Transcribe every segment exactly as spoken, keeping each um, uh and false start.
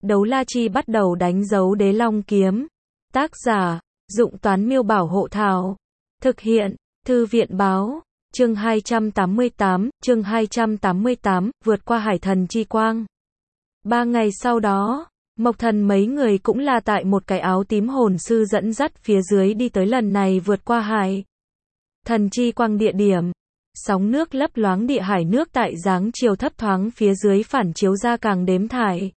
Đấu la chi bắt đầu đánh dấu đế long kiếm. Tác giả, Dụng Toán Miêu Bảo Hộ Thảo. Thực hiện, Thư viện Báo. Chương hai trăm tám mươi tám, chương hai trăm tám mươi tám, vượt qua hải thần chi quang. Ba ngày sau đó, Mộc Thần mấy người cũng là tại một cái áo tím hồn sư dẫn dắt phía dưới đi tới lần này vượt qua hải thần chi quang địa điểm. Sóng nước lấp loáng, địa hải nước tại dáng chiều thấp thoáng phía dưới phản chiếu ra càng đếm thải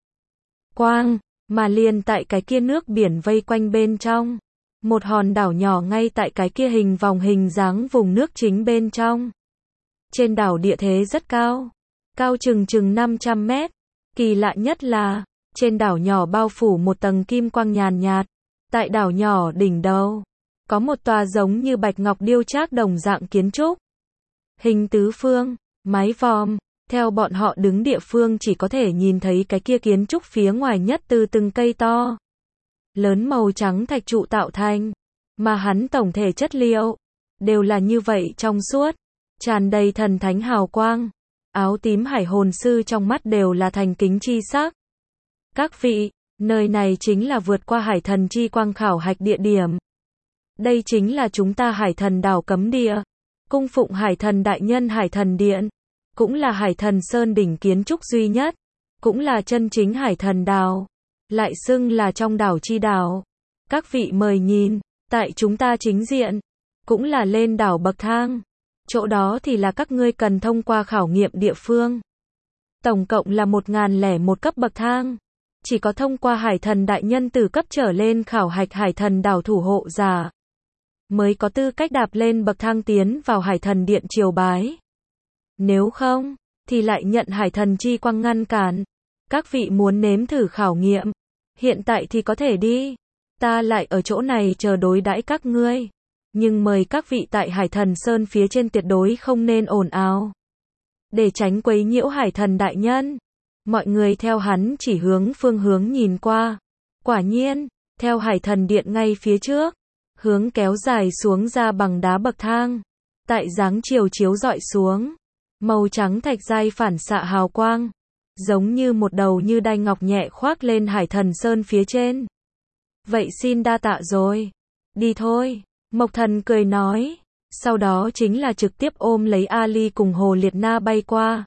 quang, mà liền tại cái kia nước biển vây quanh bên trong. Một hòn đảo nhỏ ngay tại cái kia hình vòng hình dáng vùng nước chính bên trong. Trên đảo địa thế rất cao, cao chừng chừng năm trăm mét. Kỳ lạ nhất là, trên đảo nhỏ bao phủ một tầng kim quang nhàn nhạt. Tại đảo nhỏ đỉnh đầu, có một tòa giống như bạch ngọc điêu trác đồng dạng kiến trúc. Hình tứ phương, mái vòm, theo bọn họ đứng địa phương chỉ có thể nhìn thấy cái kia kiến trúc phía ngoài nhất từ từng cây to lớn màu trắng thạch trụ tạo thành, mà hắn tổng thể chất liệu đều là như vậy trong suốt, tràn đầy thần thánh hào quang. Áo tím hải hồn sư trong mắt đều là thành kính chi sắc. Các vị, nơi này chính là vượt qua hải thần chi quang khảo hạch địa điểm. Đây chính là chúng ta hải thần đảo cấm địa, cung phụng hải thần đại nhân hải thần điện, cũng là hải thần sơn đỉnh kiến trúc duy nhất, cũng là chân chính hải thần đảo, lại xưng là trong đảo chi đảo. Các vị mời nhìn, tại chúng ta chính diện, cũng là lên đảo bậc thang. Chỗ đó thì là các ngươi cần thông qua khảo nghiệm địa phương. Tổng cộng là một nghìn lẻ một cấp bậc thang. Chỉ có thông qua hải thần đại nhân từ cấp trở lên khảo hạch hải thần đảo thủ hộ giả, mới có tư cách đạp lên bậc thang tiến vào hải thần điện triều bái. Nếu không, thì lại nhận hải thần chi quang ngăn cản. Các vị muốn nếm thử khảo nghiệm, hiện tại thì có thể đi. Ta lại ở chỗ này chờ đối đãi các ngươi. Nhưng mời các vị tại hải thần sơn phía trên tuyệt đối không nên ồn ào, để tránh quấy nhiễu hải thần đại nhân. Mọi người theo hắn chỉ hướng phương hướng nhìn qua. Quả nhiên, theo hải thần điện ngay phía trước, hướng kéo dài xuống ra bằng đá bậc thang. Tại dáng chiều chiếu rọi xuống, màu trắng thạch giai phản xạ hào quang, giống như một đầu như đai ngọc nhẹ khoác lên hải thần sơn phía trên. Vậy xin đa tạ rồi. Đi thôi. Mộc Thần cười nói. Sau đó chính là trực tiếp ôm lấy Ali cùng Hồ Liệt Na bay qua.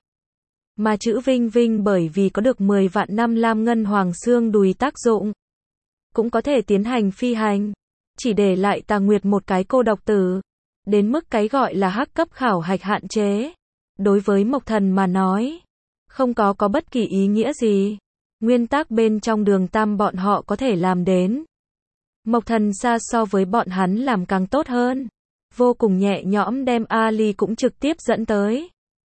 Mà chữ Vinh Vinh bởi vì có được mười vạn năm lam ngân hoàng xương đùi tác dụng, cũng có thể tiến hành phi hành. Chỉ để lại Tà Nguyệt một cái cô độc tử. Đến mức cái gọi là hắc cấp khảo hạch hạn chế, đối với Mộc Thần mà nói, không có có bất kỳ ý nghĩa gì. Nguyên tắc bên trong đường tam bọn họ có thể làm đến. Mộc Thần xa so với bọn hắn làm càng tốt hơn. Vô cùng nhẹ nhõm đem Ali cũng trực tiếp dẫn tới.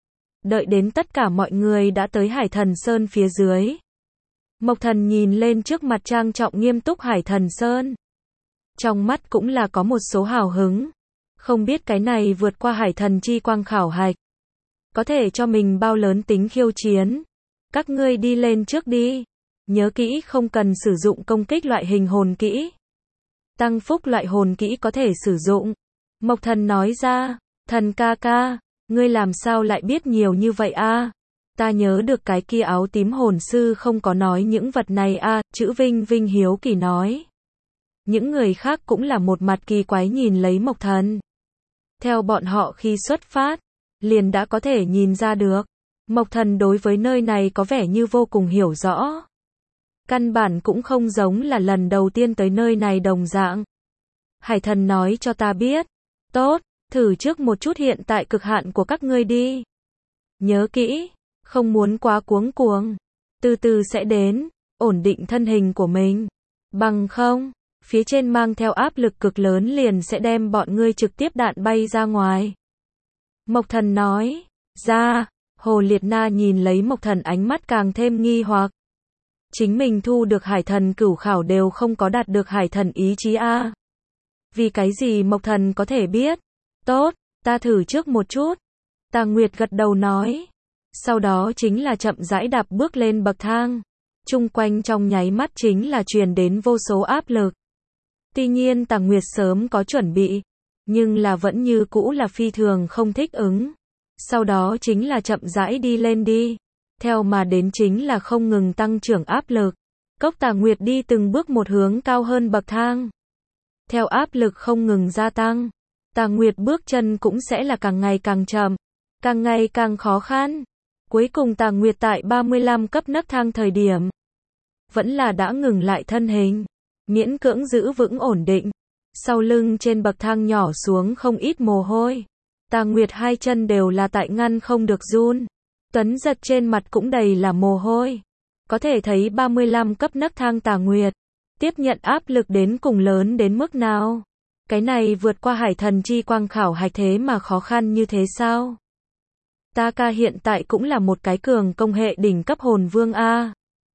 Đợi đến tất cả mọi người đã tới hải thần sơn phía dưới, Mộc Thần nhìn lên trước mặt trang trọng nghiêm túc hải thần sơn. Trong mắt cũng là có một số hào hứng. Không biết cái này vượt qua hải thần chi quang khảo hạch, có thể cho mình bao lớn tính khiêu chiến. Các ngươi đi lên trước đi. Nhớ kỹ không cần sử dụng công kích loại hình hồn kỹ. Tăng phúc loại hồn kỹ có thể sử dụng. Mộc Thần nói ra. Thần ca ca, ngươi làm sao lại biết nhiều như vậy a? Ta nhớ được cái kia áo tím hồn sư không có nói những vật này a. Chữ Vinh Vinh hiếu kỳ nói. Những người khác cũng là một mặt kỳ quái nhìn lấy Mộc Thần. Theo bọn họ khi xuất phát, liền đã có thể nhìn ra được, Mộc Thần đối với nơi này có vẻ như vô cùng hiểu rõ. Căn bản cũng không giống là lần đầu tiên tới nơi này đồng dạng. Hải thần nói cho ta biết. Tốt, thử trước một chút hiện tại cực hạn của các ngươi đi. Nhớ kỹ, không muốn quá cuống cuồng. Từ từ sẽ đến, ổn định thân hình của mình. Bằng không, phía trên mang theo áp lực cực lớn liền sẽ đem bọn ngươi trực tiếp đạn bay ra ngoài. Mộc Thần nói. Ra, Hồ Liệt Na nhìn lấy Mộc Thần ánh mắt càng thêm nghi hoặc. Chính mình thu được hải thần cửu khảo đều không có đạt được hải thần ý chí a. Vì cái gì Mộc Thần có thể biết? Tốt, ta thử trước một chút. Tà Nguyệt gật đầu nói. Sau đó chính là chậm rãi đạp bước lên bậc thang. Chung quanh trong nháy mắt chính là truyền đến vô số áp lực. Tuy nhiên Tà Nguyệt sớm có chuẩn bị, nhưng là vẫn như cũ là phi thường không thích ứng. Sau đó chính là chậm rãi đi lên đi. Theo mà đến chính là không ngừng tăng trưởng áp lực. Cốc Tà Nguyệt đi từng bước một hướng cao hơn bậc thang. Theo áp lực không ngừng gia tăng, Tà Nguyệt bước chân cũng sẽ là càng ngày càng chậm, càng ngày càng khó khăn. Cuối cùng Tà Nguyệt tại ba mươi lăm cấp nấc thang thời điểm, vẫn là đã ngừng lại thân hình, miễn cưỡng giữ vững ổn định. Sau lưng trên bậc thang nhỏ xuống không ít mồ hôi. Tà Nguyệt hai chân đều là tại ngăn không được run. Tuấn Giật trên mặt cũng đầy là mồ hôi. Có thể thấy ba mươi lăm cấp nấc thang Tà Nguyệt tiếp nhận áp lực đến cùng lớn đến mức nào. Cái này vượt qua hải thần chi quang khảo hạch thế mà khó khăn như thế sao? Ta ca hiện tại cũng là một cái cường công hệ đỉnh cấp hồn vương A.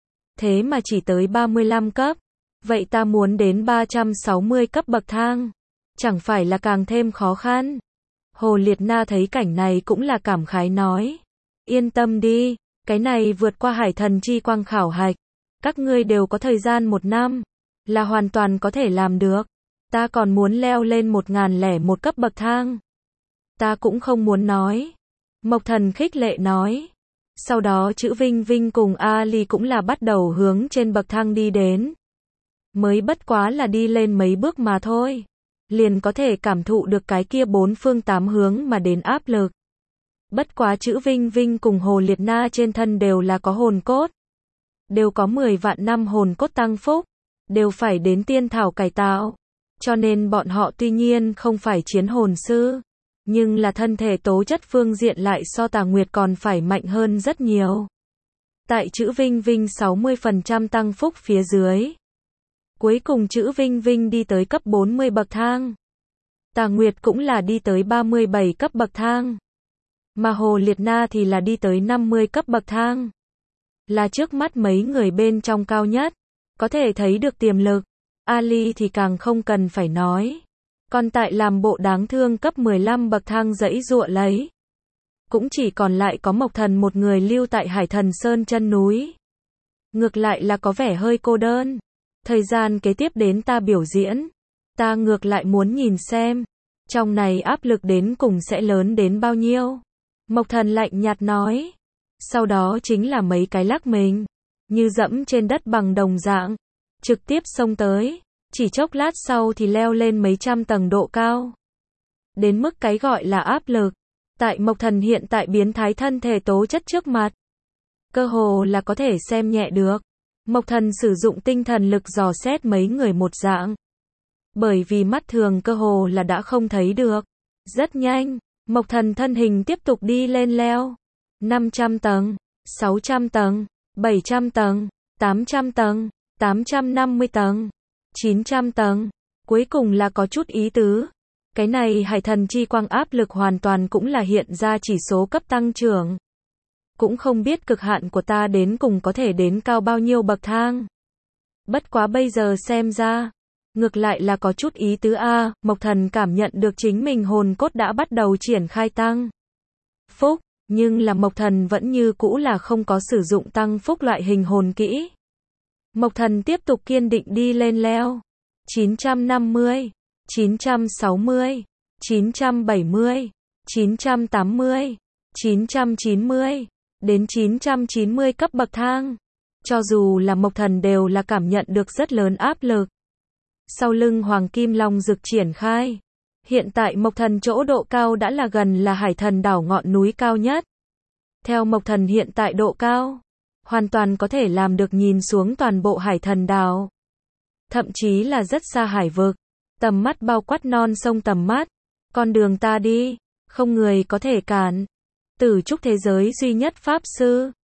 Thế mà chỉ tới ba mươi lăm cấp. Vậy ta muốn đến ba trăm sáu mươi cấp bậc thang. Chẳng phải là càng thêm khó khăn. Hồ Liệt Na thấy cảnh này cũng là cảm khái nói. Yên tâm đi, cái này vượt qua hải thần chi quang khảo hạch. Các ngươi đều có thời gian một năm. Là hoàn toàn có thể làm được. Ta còn muốn leo lên một ngàn lẻ một cấp bậc thang. Ta cũng không muốn nói. Mộc Thần khích lệ nói. Sau đó chữ Vinh Vinh cùng Ali cũng là bắt đầu hướng trên bậc thang đi đến. Mới bất quá là đi lên mấy bước mà thôi. Liền có thể cảm thụ được cái kia bốn phương tám hướng mà đến áp lực. Bất quá chữ Vinh Vinh cùng Hồ Liệt Na trên thân đều là có hồn cốt. Đều có mười vạn năm hồn cốt tăng phúc. Đều phải đến tiên thảo cải tạo. Cho nên bọn họ tuy nhiên không phải chiến hồn sư. Nhưng là thân thể tố chất phương diện lại so Tà Nguyệt còn phải mạnh hơn rất nhiều. Tại chữ Vinh Vinh sáu mươi phần trăm tăng phúc phía dưới. Cuối cùng chữ Vinh Vinh đi tới cấp bốn mươi bậc thang. Tà Nguyệt cũng là đi tới ba mươi bảy cấp bậc thang. Mà Hồ Liệt Na thì là đi tới năm mươi cấp bậc thang. Là trước mắt mấy người bên trong cao nhất. Có thể thấy được tiềm lực. Ali thì càng không cần phải nói. Còn tại làm bộ đáng thương cấp mười lăm bậc thang giãy giụa lấy. Cũng chỉ còn lại có Mộc Thần một người lưu tại Hải Thần Sơn chân núi. Ngược lại là có vẻ hơi cô đơn. Thời gian kế tiếp đến ta biểu diễn. Ta ngược lại muốn nhìn xem. Trong này áp lực đến cùng sẽ lớn đến bao nhiêu. Mộc Thần lạnh nhạt nói. Sau đó chính là mấy cái lắc mình. Như dẫm trên đất bằng đồng dạng. Trực tiếp xông tới. Chỉ chốc lát sau thì leo lên mấy trăm tầng độ cao. Đến mức cái gọi là áp lực. Tại Mộc Thần hiện tại biến thái thân thể tố chất trước mặt. Cơ hồ là có thể xem nhẹ được. Mộc Thần sử dụng tinh thần lực dò xét mấy người một dạng. Bởi vì mắt thường cơ hồ là đã không thấy được. Rất nhanh, Mộc Thần thân hình tiếp tục đi lên leo. năm trăm tầng, sáu trăm tầng, bảy trăm tầng, tám trăm tầng, tám trăm năm mươi tầng, chín trăm tầng. Cuối cùng là có chút ý tứ. Cái này hải thần chi quang áp lực hoàn toàn cũng là hiện ra chỉ số cấp tăng trưởng. Cũng không biết cực hạn của ta đến cùng có thể đến cao bao nhiêu bậc thang. Bất quá bây giờ xem ra, ngược lại là có chút ý tứ a. Mộc Thần cảm nhận được chính mình hồn cốt đã bắt đầu triển khai tăng phúc, nhưng là Mộc Thần vẫn như cũ là không có sử dụng tăng phúc loại hình hồn kỹ. Mộc Thần tiếp tục kiên định đi lên leo. chín trăm năm mươi, chín trăm sáu mươi, chín trăm bảy mươi, chín trăm tám mươi, chín trăm chín mươi, đến chín trăm chín mươi cấp bậc thang. Cho dù là Mộc Thần đều là cảm nhận được rất lớn áp lực. Sau lưng Hoàng Kim Long Dực triển khai. Hiện tại Mộc Thần chỗ độ cao đã là gần là Hải Thần đảo ngọn núi cao nhất. Theo Mộc Thần hiện tại độ cao, hoàn toàn có thể làm được nhìn xuống toàn bộ Hải Thần đảo. Thậm chí là rất xa hải vực. Tầm mắt bao quát non sông tầm mắt. Con đường ta đi, không người có thể cản. Tử trúc thế giới duy nhất pháp sư.